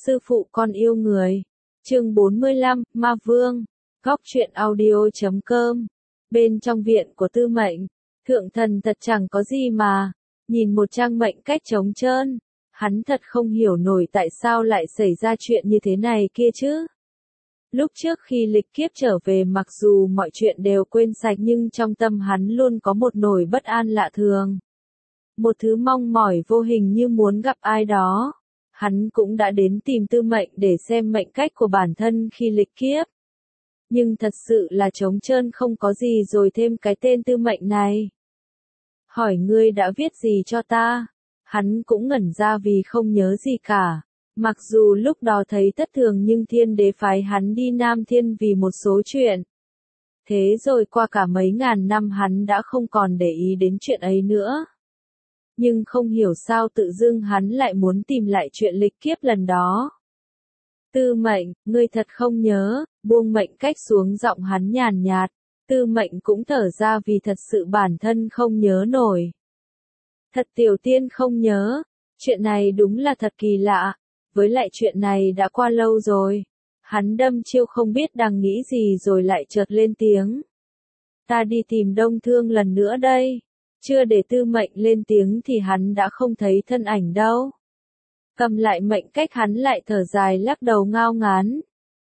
Sư phụ con yêu người. Chương 45, Ma Vương. Góc truyện audio.com. Bên trong viện của Tư Mệnh, thượng thần thật chẳng có gì mà. Nhìn một trang mệnh cách trống trơn, hắn thật không hiểu nổi tại sao lại xảy ra chuyện như thế này kia chứ. Lúc trước khi lịch kiếp trở về, mặc dù mọi chuyện đều quên sạch nhưng trong tâm hắn luôn có một nỗi bất an lạ thường. Một thứ mong mỏi vô hình như muốn gặp ai đó. Hắn cũng đã đến tìm Tư Mệnh để xem mệnh cách của bản thân khi lịch kiếp. Nhưng thật sự là trống trơn không có gì, rồi thêm cái tên Tư Mệnh này. Hỏi ngươi đã viết gì cho ta? Hắn cũng ngẩn ra vì không nhớ gì cả. Mặc dù lúc đó thấy thất thường nhưng Thiên Đế phái hắn đi Nam Thiên vì một số chuyện. Thế rồi qua cả mấy ngàn năm hắn đã không còn để ý đến chuyện ấy nữa. Nhưng không hiểu sao tự dưng hắn lại muốn tìm lại chuyện lịch kiếp lần đó. Tư Mệnh, ngươi thật không nhớ, buông mệnh cách xuống, giọng hắn nhàn nhạt. Tư Mệnh cũng thở ra vì thật sự bản thân không nhớ nổi. Thật tiểu tiên không nhớ, chuyện này đúng là thật kỳ lạ, với lại chuyện này đã qua lâu rồi. Hắn đâm chiêu không biết đang nghĩ gì rồi lại chợt lên tiếng. Ta đi tìm Đông Thương lần nữa đây. Chưa để Tư Mệnh lên tiếng thì hắn đã không thấy thân ảnh đâu. Cầm lại mệnh cách hắn lại thở dài lắc đầu ngao ngán.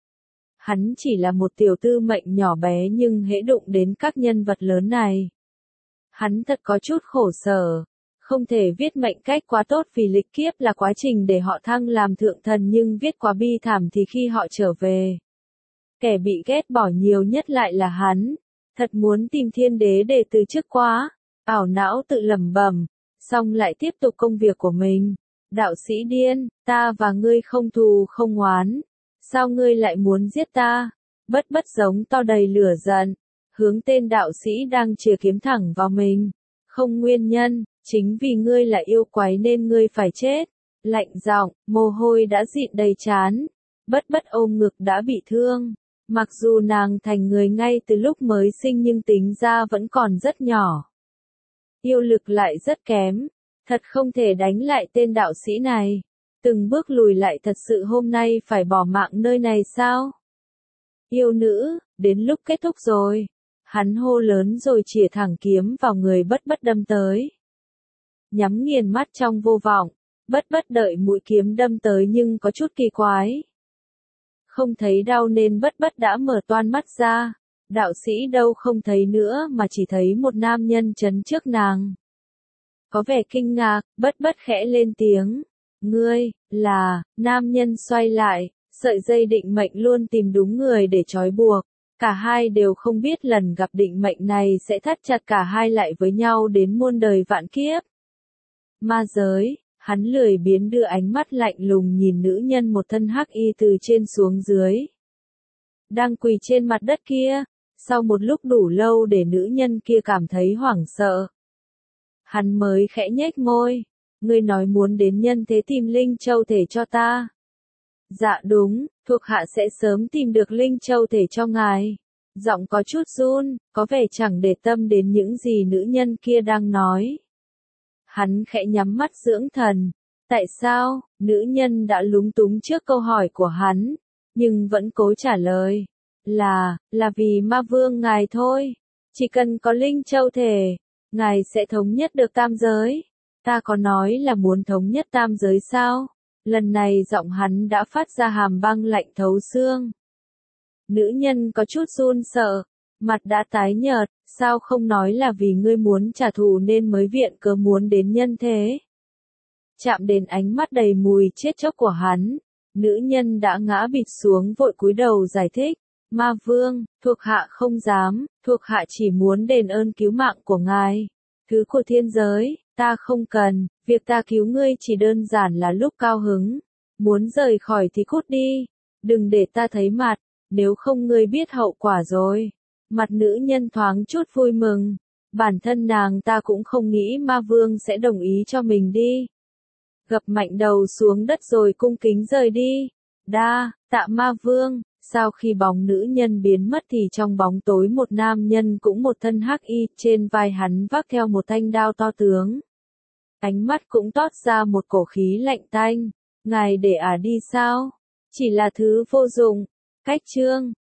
Hắn chỉ là một tiểu Tư Mệnh nhỏ bé nhưng hễ đụng đến các nhân vật lớn này. Hắn thật có chút khổ sở. Không thể viết mệnh cách quá tốt vì lịch kiếp là quá trình để họ thăng làm thượng thần, nhưng viết quá bi thảm thì khi họ trở về. Kẻ bị ghét bỏ nhiều nhất lại là hắn. Thật muốn tìm Thiên Đế để từ chức quá. Ảo não tự lẩm bẩm, xong lại tiếp tục công việc của mình. Đạo sĩ điên, ta và ngươi không thù không oán. Sao ngươi lại muốn giết ta? Bất bất giống to đầy lửa giận, hướng tên đạo sĩ đang chìa kiếm thẳng vào mình. Không nguyên nhân, chính vì ngươi là yêu quái nên ngươi phải chết. Lạnh giọng, mồ hôi đã dịn đầy trán. Bất bất ôm ngực đã bị thương. Mặc dù nàng thành người ngay từ lúc mới sinh nhưng tính ra vẫn còn rất nhỏ. Yêu lực lại rất kém, thật không thể đánh lại tên đạo sĩ này. Từng bước lùi lại, thật sự hôm nay phải bỏ mạng nơi này sao? Yêu nữ, đến lúc kết thúc rồi. Hắn hô lớn rồi chĩa thẳng kiếm vào người bất bất đâm tới. Nhắm nghiền mắt trong vô vọng, bất bất đợi mũi kiếm đâm tới nhưng có chút kỳ quái. Không thấy đau nên bất bất đã mở toan mắt ra. Đạo sĩ đâu không thấy nữa mà chỉ thấy một nam nhân chắn trước nàng. Có vẻ kinh ngạc, bất bất khẽ lên tiếng. Ngươi, là, nam nhân xoay lại, sợi dây định mệnh luôn tìm đúng người để trói buộc. Cả hai đều không biết lần gặp định mệnh này sẽ thắt chặt cả hai lại với nhau đến muôn đời vạn kiếp. Ma giới, hắn lười biếng đưa ánh mắt lạnh lùng nhìn nữ nhân một thân hắc y từ trên xuống dưới. Đang quỳ trên mặt đất kia. Sau một lúc đủ lâu để nữ nhân kia cảm thấy hoảng sợ, hắn mới khẽ nhếch môi. Ngươi nói muốn đến nhân thế tìm Linh Châu thể cho ta. Dạ đúng, thuộc hạ sẽ sớm tìm được Linh Châu thể cho ngài. Giọng có chút run, có vẻ chẳng để tâm đến những gì nữ nhân kia đang nói. Hắn khẽ nhắm mắt dưỡng thần. Tại sao? Nữ nhân đã lúng túng trước câu hỏi của hắn, nhưng vẫn cố trả lời. Là vì Ma Vương ngài thôi. Chỉ cần có Linh Châu thể, ngài sẽ thống nhất được tam giới. Ta có nói là muốn thống nhất tam giới sao? Lần này giọng hắn đã phát ra hàm băng lạnh thấu xương. Nữ nhân có chút run sợ, mặt đã tái nhợt. Sao không nói là vì ngươi muốn trả thù nên mới viện cớ muốn đến nhân thế? Chạm đến ánh mắt đầy mùi chết chóc của hắn, nữ nhân đã ngã bịch xuống vội cúi đầu giải thích. Ma Vương, thuộc hạ không dám, thuộc hạ chỉ muốn đền ơn cứu mạng của ngài. Thứ của thiên giới, ta không cần, việc ta cứu ngươi chỉ đơn giản là lúc cao hứng. Muốn rời khỏi thì cút đi, đừng để ta thấy mặt, nếu không ngươi biết hậu quả rồi. Mặt nữ nhân thoáng chút vui mừng, bản thân nàng ta cũng không nghĩ Ma Vương sẽ đồng ý cho mình đi. Gập mạnh đầu xuống đất rồi cung kính rời đi. Đa tạ Ma Vương. Sau khi bóng nữ nhân biến mất thì trong bóng tối một nam nhân cũng một thân hắc y, trên vai hắn vác theo một thanh đao to tướng. Ánh mắt cũng toát ra một cổ khí lạnh tanh. Ngài để ả đi sao? Chỉ là thứ vô dụng. Cách chương